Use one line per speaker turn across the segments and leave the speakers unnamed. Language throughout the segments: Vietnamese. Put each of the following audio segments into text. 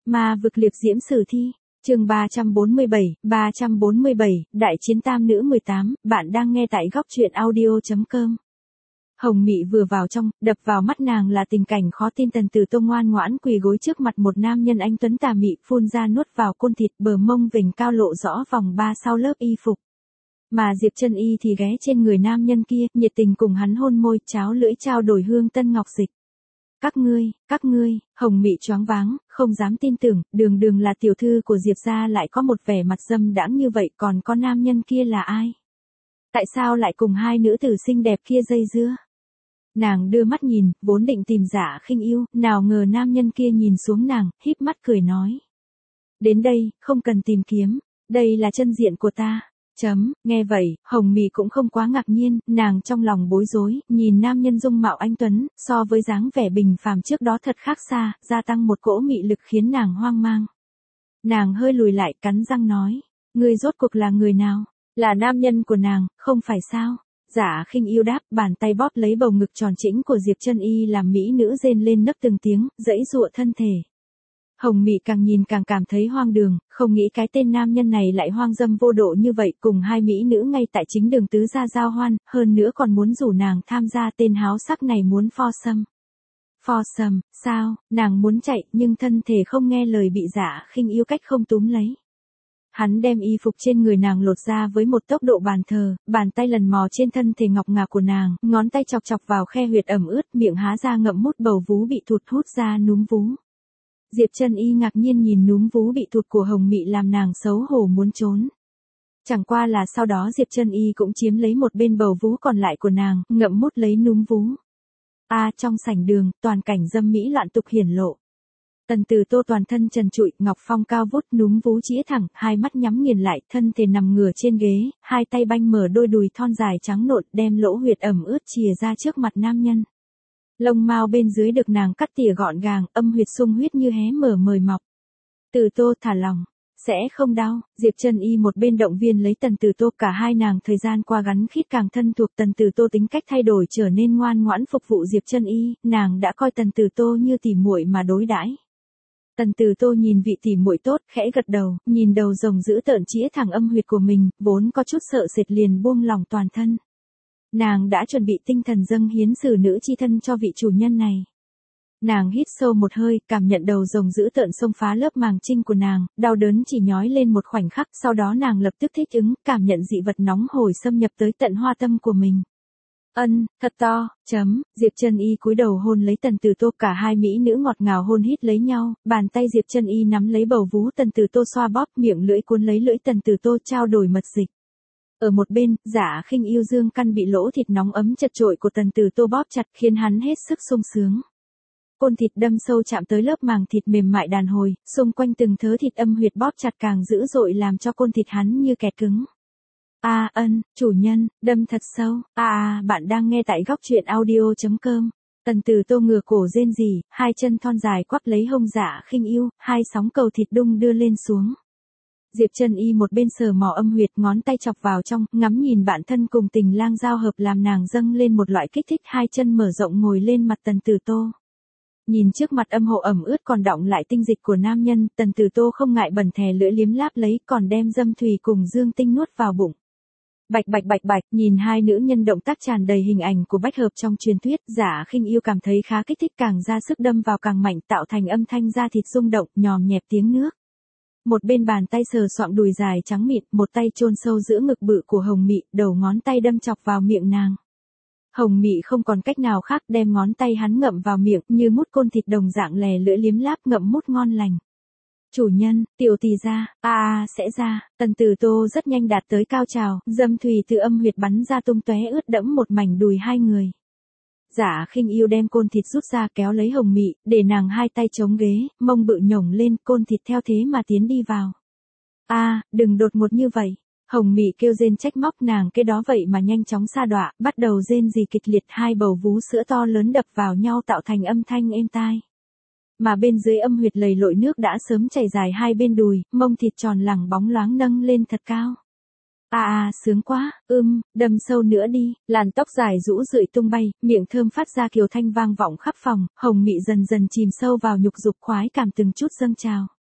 Ma vực liệp diễm sử thi, chương 347, Đại chiến tam nữ 18, bạn đang nghe tại góc truyện audio.com. Hồng Mị vừa vào trong, đập vào mắt nàng là tình cảnh khó tin. Tần Tử Tô ngoan ngoãn quỳ gối trước mặt một nam nhân anh tuấn tà mị, phun ra nuốt vào côn thịt, bờ mông vểnh cao lộ rõ vòng ba sau lớp y phục. Mà Diệp Chân Y thì ghé trên người nam nhân kia, nhiệt tình cùng hắn hôn môi, cháo lưỡi trao đổi hương tân ngọc dịch. Các ngươi, Hồng Mị choáng váng, không dám tin tưởng, đường là tiểu thư của Diệp gia lại có một vẻ mặt dâm đãng như vậy, còn có nam nhân kia là ai? Tại sao lại cùng hai nữ tử xinh đẹp kia dây dưa? Nàng đưa mắt nhìn, vốn định tìm Dạ Khinh Yêu, nào ngờ nam nhân kia nhìn xuống nàng, híp mắt cười nói. Đến đây, không cần tìm kiếm, đây là chân diện của ta. Nghe vậy, Hồng Mị cũng không quá ngạc nhiên, nàng trong lòng bối rối, nhìn nam nhân dung mạo anh tuấn, so với dáng vẻ bình phàm trước đó thật khác xa, gia tăng một cỗ mị lực khiến nàng hoang mang. Nàng hơi lùi lại, cắn răng nói, ngươi rốt cuộc là người nào? Là nam nhân của nàng, không phải sao? Dạ Khinh Yêu đáp, bàn tay bóp lấy bầu ngực tròn trĩnh của Diệp Chân Y làm mỹ nữ rên lên nấc từng tiếng, giãy giụa thân thể. Hồng Mị càng nhìn càng cảm thấy hoang đường, không nghĩ cái tên nam nhân này lại hoang dâm vô độ như vậy, cùng hai mỹ nữ ngay tại chính đường tứ gia giao hoan, hơn nữa còn muốn rủ nàng tham gia. Tên háo sắc này muốn pho sầm, sao? Nàng muốn chạy, nhưng thân thể không nghe lời bị Dạ Khinh Yêu cách không túm lấy. Hắn đem y phục trên người nàng lột ra với một tốc độ bàn thờ, bàn tay lần mò trên thân thể ngọc ngà của nàng, ngón tay chọc chọc vào khe huyệt ẩm ướt, miệng há ra ngậm mút bầu vú bị thụt hút ra núm vú. Diệp Chân Y ngạc nhiên nhìn núm vú bị thụt của Hồng Mị làm nàng xấu hổ muốn trốn. Chẳng qua là sau đó Diệp Chân Y cũng chiếm lấy một bên bầu vú còn lại của nàng, ngậm mút lấy núm vú. Trong sảnh đường, toàn cảnh dâm mỹ loạn tục hiển lộ. Tần Tử Tô toàn thân trần trụi, ngọc phong cao vút, núm vú chĩa thẳng, hai mắt nhắm nghiền lại, thân thể nằm ngửa trên ghế, hai tay banh mở đôi đùi thon dài trắng nộn, đem lỗ huyệt ẩm ướt chìa ra trước mặt nam nhân. Lông mao bên dưới được nàng cắt tỉa gọn gàng, âm huyệt sung huyết như hé mở mời mọc. Tử Tô thả lòng, sẽ không đau. Diệp Chân Y một bên động viên lấy Tần Tử Tô, cả hai nàng thời gian qua gắn khít càng thân thuộc. Tần Tử Tô tính cách thay đổi trở nên ngoan ngoãn phục vụ Diệp Chân Y, nàng đã coi Tần Tử Tô như tỉ muội mà đối đãi. Tần Tử Tô nhìn vị tỉ muội tốt, khẽ gật đầu, nhìn đầu rồng dữ tợn chĩa thẳng âm huyệt của mình, vốn có chút sợ sệt liền buông lỏng toàn thân. Nàng đã chuẩn bị tinh thần dâng hiến xử nữ chi thân cho vị chủ nhân này. Nàng hít sâu một hơi, cảm nhận đầu rồng dữ tợn xông phá lớp màng trinh của nàng, đau đớn chỉ nhói lên một khoảnh khắc, sau đó nàng lập tức thích ứng, cảm nhận dị vật nóng hổi xâm nhập tới tận hoa tâm của mình. Thật to, Diệp Chân Y cúi đầu hôn lấy Tần Tử Tô, cả hai mỹ nữ ngọt ngào hôn hít lấy nhau, bàn tay Diệp Chân Y nắm lấy bầu vú Tần Tử Tô xoa bóp, miệng lưỡi cuốn lấy lưỡi Tần Tử Tô trao đổi mật dịch. Ở một bên, Dạ Khinh Yêu dương căn bị lỗ thịt nóng ấm chật chội của Tần Tử Tô bóp chặt khiến hắn hết sức sung sướng. Côn thịt đâm sâu chạm tới lớp màng thịt mềm mại đàn hồi, xung quanh từng thớ thịt âm huyệt bóp chặt càng dữ dội làm cho côn thịt hắn như kẹt cứng. Chủ nhân, đâm thật sâu. Bạn đang nghe tại góc truyện audio.com. Tần Tử Tô ngửa cổ rên rỉ, hai chân thon dài quắp lấy hông Dạ Khinh Yêu, hai sóng cầu thịt đung đưa lên xuống. Diệp Chân Y một bên sờ mò âm huyệt, ngón tay chọc vào trong, ngắm nhìn bản thân cùng tình lang giao hợp làm nàng dâng lên một loại kích thích, hai chân mở rộng ngồi lên mặt Tần Tử Tô. Nhìn trước mặt âm hộ ẩm ướt còn đọng lại tinh dịch của nam nhân, Tần Tử Tô không ngại bẩn thè lưỡi liếm láp lấy, còn đem dâm thủy cùng dương tinh nuốt vào bụng. Bạch, nhìn hai nữ nhân động tác tràn đầy hình ảnh của bách hợp trong truyền thuyết, Dạ Khinh Yêu cảm thấy khá kích thích, càng ra sức đâm vào càng mạnh, tạo thành âm thanh da thịt rung động, nhòm nhẹp tiếng nước. Một bên bàn tay sờ soạng đùi dài trắng mịn, một tay chôn sâu giữa ngực bự của Hồng Mị, đầu ngón tay đâm chọc vào miệng nàng. Hồng Mị không còn cách nào khác, đem ngón tay hắn ngậm vào miệng, như mút côn thịt đồng dạng lè lưỡi liếm láp, ngậm mút ngon lành. Chủ nhân, tiểu tỷ ra, sẽ ra. Tần Tử Tô rất nhanh đạt tới cao trào, dâm thủy từ âm huyệt bắn ra tung tóe ướt đẫm một mảnh đùi hai người. Dạ Khinh Yêu đem côn thịt rút ra kéo lấy Hồng Mị, để nàng hai tay chống ghế, mông bự nhổng lên, côn thịt theo thế mà tiến đi vào. Đừng đột ngột như vậy. Hồng Mị kêu rên trách móc, nàng cái đó vậy mà nhanh chóng sa đọa, bắt đầu rên rỉ kịch liệt, hai bầu vú sữa to lớn đập vào nhau tạo thành âm thanh êm tai. Mà bên dưới âm huyệt lầy lội nước đã sớm chảy dài hai bên đùi, mông thịt tròn lẳng bóng loáng nâng lên thật cao. Sướng quá, đâm sâu nữa đi, làn tóc dài rũ rượi tung bay, miệng thơm phát ra kiều thanh vang vọng khắp phòng, Hồng Mị dần dần chìm sâu vào nhục dục, khoái cảm từng chút dâng trào.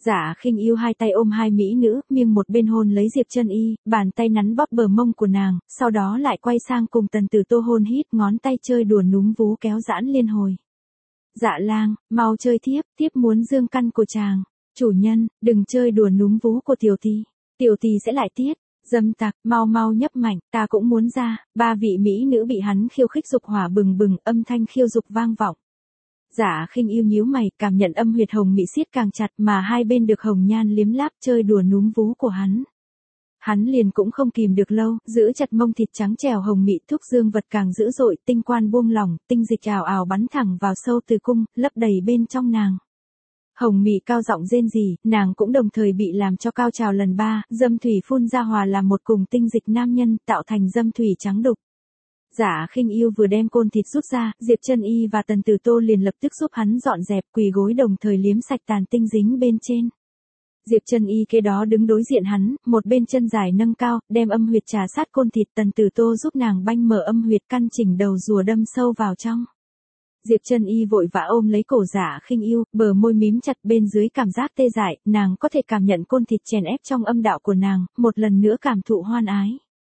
Dạ Khinh Yêu hai tay ôm hai mỹ nữ, miêng một bên hôn lấy Diệp Chân Y, bàn tay nắn bóp bờ mông của nàng, sau đó lại quay sang cùng Tần Tử Tô hôn hít, ngón tay chơi đùa núm vú kéo giãn liên hồi. Dạ lang, mau chơi tiếp, tiếp muốn dương căn của chàng. Chủ nhân, đừng chơi đùa núm vú của tiểu tỳ sẽ lại tiết. Dâm tặc, mau mau nhấp mạnh, ta cũng muốn ra. Ba vị mỹ nữ bị hắn khiêu khích dục hỏa bừng bừng, âm thanh khiêu dục vang vọng. Dạ Khinh Yêu nhíu mày, cảm nhận âm huyệt hồng mị siết càng chặt mà hai bên được hồng nhan liếm láp chơi đùa núm vú của hắn. Hắn liền cũng không kìm được lâu, giữ chặt mông thịt trắng trẻo hồng mị, thúc dương vật càng dữ dội, tinh quan buông lỏng, tinh dịch ào ào bắn thẳng vào sâu tử cung, lấp đầy bên trong nàng. Hồng mị cao giọng rên rỉ, nàng cũng đồng thời bị làm cho cao trào lần ba, dâm thủy phun ra hòa làm một cùng tinh dịch nam nhân, tạo thành dâm thủy trắng đục. Dạ Khinh Yêu vừa đem côn thịt rút ra, Diệp Chân Y và Tần Tử Tô liền lập tức giúp hắn dọn dẹp, quỳ gối đồng thời liếm sạch tàn tinh dính bên trên. Diệp Chân Y kế đó đứng đối diện hắn, một bên chân dài nâng cao, đem âm huyệt trà sát côn thịt, Tần Tử Tô giúp nàng banh mở âm huyệt, căn chỉnh đầu rùa đâm sâu vào trong. Diệp Chân Y vội vã ôm lấy cổ Dạ Khinh Yêu, bờ môi mím chặt, bên dưới cảm giác tê dại, nàng có thể cảm nhận côn thịt chèn ép trong âm đạo của nàng, một lần nữa cảm thụ hoan ái.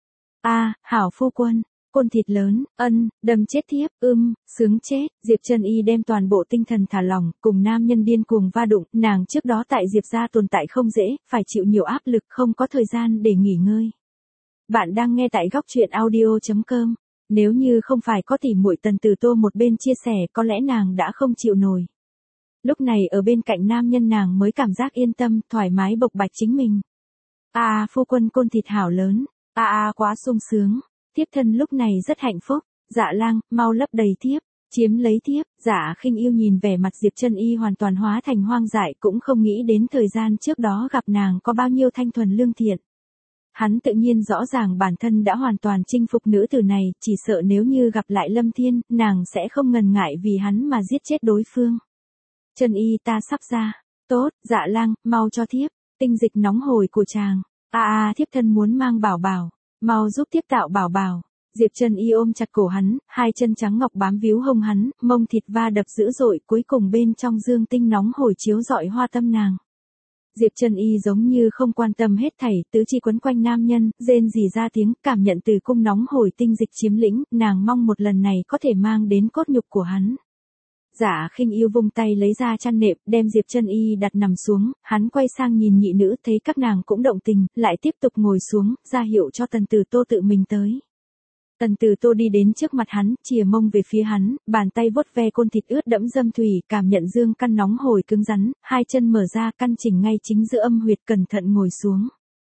Hảo phu quân, côn thịt lớn, đâm chết thiếp, sướng chết. Diệp Chân Y đem toàn bộ tinh thần thả lỏng, cùng nam nhân điên cuồng va đụng, nàng trước đó tại Diệp gia tồn tại không dễ, phải chịu nhiều áp lực, không có thời gian để nghỉ ngơi. Bạn đang nghe tại góc truyện audio.com. Nếu như không phải có tỷ muội Tần Tử Tô một bên chia sẻ, có lẽ nàng đã không chịu nổi. Lúc này ở bên cạnh nam nhân nàng mới cảm giác yên tâm, thoải mái bộc bạch chính mình. Phu quân côn thịt hảo lớn. Quá sung sướng. Thiếp thân lúc này rất hạnh phúc. Dạ lang, mau lấp đầy thiếp, chiếm lấy thiếp. Dạ Khinh Yêu nhìn vẻ mặt Diệp Chân Y hoàn toàn hóa thành hoang dại, cũng không nghĩ đến thời gian trước đó gặp nàng có bao nhiêu thanh thuần lương thiện. Hắn tự nhiên rõ ràng bản thân đã hoàn toàn chinh phục nữ tử này, chỉ sợ nếu như gặp lại Lâm Thiên, nàng sẽ không ngần ngại vì hắn mà giết chết đối phương. Chân Y ta sắp ra. Tốt, dạ lang, mau cho thiếp, tinh dịch nóng hổi của chàng. Thiếp thân muốn mang bảo bảo, mau giúp thiếp tạo bảo bảo. Diệp Chân Y ôm chặt cổ hắn, hai chân trắng ngọc bám víu hông hắn, mông thịt va đập dữ dội, cuối cùng bên trong dương tinh nóng hổi chiếu rọi hoa tâm nàng. Diệp Chân Y giống như không quan tâm hết thảy, tứ chi quấn quanh nam nhân, rên rỉ ra tiếng, cảm nhận từ cung nóng hổi tinh dịch chiếm lĩnh, nàng mong một lần này có thể mang đến cốt nhục của hắn. Dạ Khinh Yêu vung tay lấy ra chăn nệm, đem Diệp Chân Y đặt nằm xuống, hắn quay sang nhìn nhị nữ, thấy các nàng cũng động tình, lại tiếp tục ngồi xuống, ra hiệu cho Tần Tử Tô tự mình tới. Tần Tử Tô đi đến trước mặt hắn, chìa mông về phía hắn, bàn tay vuốt ve côn thịt ướt đẫm dâm thủy, cảm nhận dương căn nóng hổi cứng rắn, hai chân mở ra, căn chỉnh ngay chính giữa âm huyệt, cẩn thận ngồi xuống.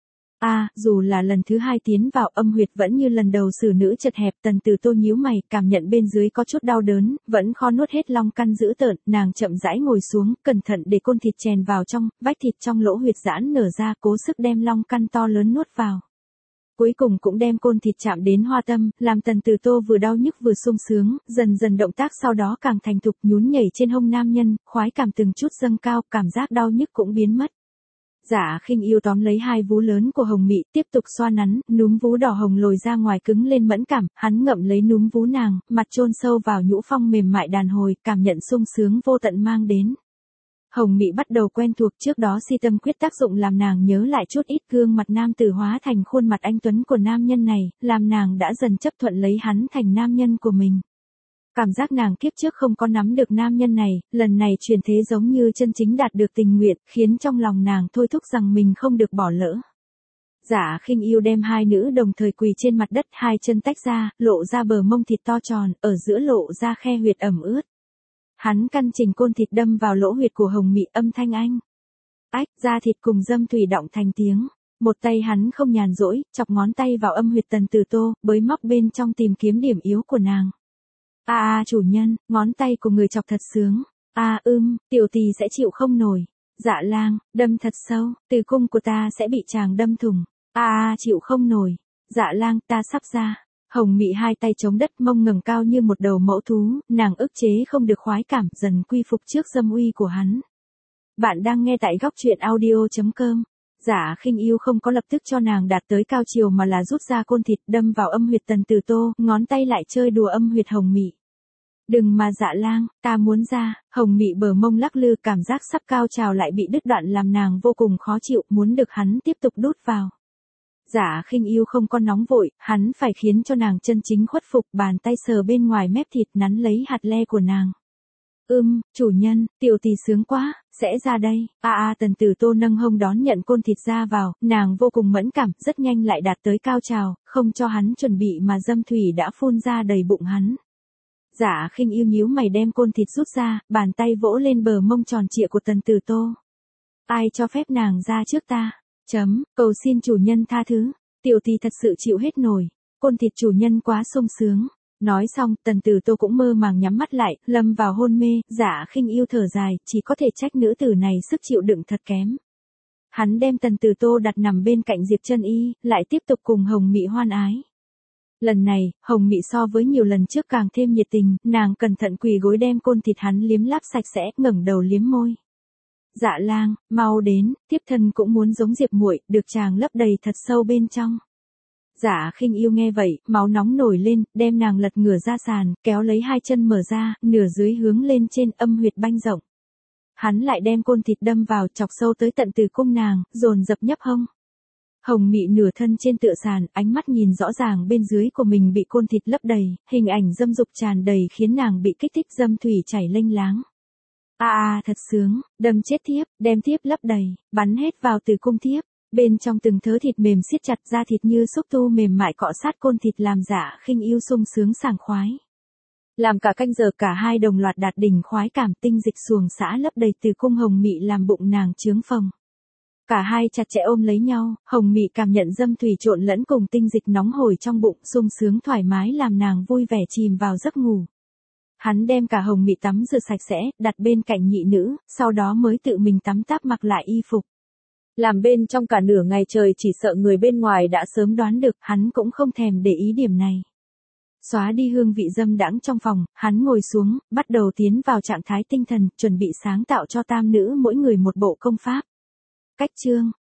Dù là lần thứ hai tiến vào âm huyệt vẫn như lần đầu xử nữ chật hẹp, Tần Tử Tô nhíu mày, cảm nhận bên dưới có chút đau đớn, vẫn khó nuốt hết long căn dữ tợn, nàng chậm rãi ngồi xuống, cẩn thận để côn thịt chèn vào trong, vách thịt trong lỗ huyệt giãn nở ra, cố sức đem long căn to lớn nuốt vào. Cuối cùng cũng đem côn thịt chạm đến hoa tâm, làm Tần Tử Tô vừa đau nhức vừa sung sướng, dần dần động tác sau đó càng thành thục, nhún nhảy trên hông nam nhân, khoái cảm từng chút dâng cao, cảm giác đau nhức cũng biến mất. Dạ Khinh Yêu tóm lấy hai vú lớn của hồng mị, tiếp tục xoa nắn, núm vú đỏ hồng lồi ra ngoài cứng lên mẫn cảm, hắn ngậm lấy núm vú nàng, mặt chôn sâu vào nhũ phong mềm mại đàn hồi, cảm nhận sung sướng vô tận mang đến. Hồng mị bắt đầu quen thuộc, trước đó si tâm quyết tác dụng làm nàng nhớ lại chút ít gương mặt nam tử hóa thành khuôn mặt anh tuấn của nam nhân này, làm nàng đã dần chấp thuận lấy hắn thành nam nhân của mình. Cảm giác nàng kiếp trước không có nắm được nam nhân này, lần này chuyển thế giống như chân chính đạt được tình nguyện, khiến trong lòng nàng thôi thúc rằng mình không được bỏ lỡ. Dạ Khinh Yêu đem hai nữ đồng thời quỳ trên mặt đất, hai chân tách ra, lộ ra bờ mông thịt to tròn, ở giữa lộ ra khe huyệt ẩm ướt. Hắn căn chỉnh côn thịt đâm vào lỗ huyệt của hồng mị, âm thanh anh. Da thịt cùng dâm thủy đọng thành tiếng. Một tay hắn không nhàn rỗi, chọc ngón tay vào âm huyệt Tần Tử Tô, bới móc bên trong tìm kiếm điểm yếu của nàng. Chủ nhân, ngón tay của người chọc thật sướng. Tiểu tỳ sẽ chịu không nổi. Dạ lang, đâm thật sâu, tử cung của ta sẽ bị chàng đâm thủng. Chịu không nổi. Dạ lang, ta sắp ra. Hồng mị hai tay chống đất, mông ngẩng cao như một đầu mẫu thú, nàng ức chế không được khoái cảm, dần quy phục trước dâm uy của hắn. Bạn đang nghe tại góc truyện audio.com. Dạ Khinh Yêu không có lập tức cho nàng đạt tới cao chiều mà là rút ra côn thịt đâm vào âm huyệt Tần Tử Tô, ngón tay lại chơi đùa âm huyệt hồng mị. Đừng mà Dạ Lang, ta muốn ra. Hồng Mị bờ mông lắc lư, cảm giác sắp cao trào lại bị đứt đoạn làm nàng vô cùng khó chịu, muốn được hắn tiếp tục đút vào. Dạ Khinh Yêu không có nóng vội, hắn phải khiến cho nàng chân chính khuất phục, bàn tay sờ bên ngoài mép thịt nắn lấy hạt le của nàng. Chủ nhân, tiểu tỷ sướng quá, sẽ ra đây. Tần Tử Tô nâng hông đón nhận côn thịt ra vào, nàng vô cùng mẫn cảm, rất nhanh lại đạt tới cao trào, không cho hắn chuẩn bị mà dâm thủy đã phun ra đầy bụng hắn. Dạ Khinh Yêu nhíu mày đem côn thịt rút ra, bàn tay vỗ lên bờ mông tròn trịa của Tần Tử Tô. Ai cho phép nàng ra trước ta? Cầu xin chủ nhân tha thứ, tiểu tỷ thật sự chịu hết nổi, côn thịt chủ nhân quá sung sướng. Nói xong, Tần Tử Tô cũng mơ màng nhắm mắt lại, lâm vào hôn mê. Dạ Khinh Yêu thở dài, chỉ có thể trách nữ tử này sức chịu đựng thật kém. Hắn đem Tần Tử Tô đặt nằm bên cạnh Diệp Chân Y, lại tiếp tục cùng Hồng Mị hoan ái. Lần này, Hồng Mị so với nhiều lần trước càng thêm nhiệt tình, nàng cẩn thận quỳ gối đem côn thịt hắn liếm láp sạch sẽ, ngẩng đầu liếm môi. Dạ Lang, mau đến, tiếp thân cũng muốn giống Diệp muội, được chàng lấp đầy thật sâu bên trong. Dạ Khinh Yêu nghe vậy, máu nóng nổi lên, đem nàng lật ngửa ra sàn, kéo lấy hai chân mở ra, nửa dưới hướng lên trên, âm huyệt banh rộng. Hắn lại đem côn thịt đâm vào, chọc sâu tới tận tử cung nàng, dồn dập nhấp hông. Hồng Mị nửa thân trên tựa sàn, ánh mắt nhìn rõ ràng bên dưới của mình bị côn thịt lấp đầy, hình ảnh dâm dục tràn đầy khiến nàng bị kích thích, dâm thủy chảy lênh láng. Thật sướng, đâm chết thiếp, đem thiếp lấp đầy, bắn hết vào tử cung thiếp. Bên trong từng thớ thịt mềm siết chặt, da thịt như xúc tu mềm mại cọ sát côn thịt làm Dạ Khinh Yêu sung sướng sảng khoái. Làm cả canh giờ cả hai đồng loạt đạt đỉnh khoái cảm, tinh dịch xuồng xã lấp đầy tử cung Hồng Mị làm bụng nàng trướng phồng. Cả hai chặt chẽ ôm lấy nhau, Hồng Mị cảm nhận dâm thủy trộn lẫn cùng tinh dịch nóng hổi trong bụng, sung sướng thoải mái làm nàng vui vẻ chìm vào giấc ngủ. Hắn đem cả Hồng Mị tắm rửa sạch sẽ, đặt bên cạnh nhị nữ, sau đó mới tự mình tắm táp mặc lại y phục. Làm bên trong cả nửa ngày trời, chỉ sợ người bên ngoài đã sớm đoán được, hắn cũng không thèm để ý điểm này. Xóa đi hương vị dâm đãng trong phòng, hắn ngồi xuống, bắt đầu tiến vào trạng thái tinh thần, chuẩn bị sáng tạo cho tam nữ mỗi người một bộ công pháp. Cách chương,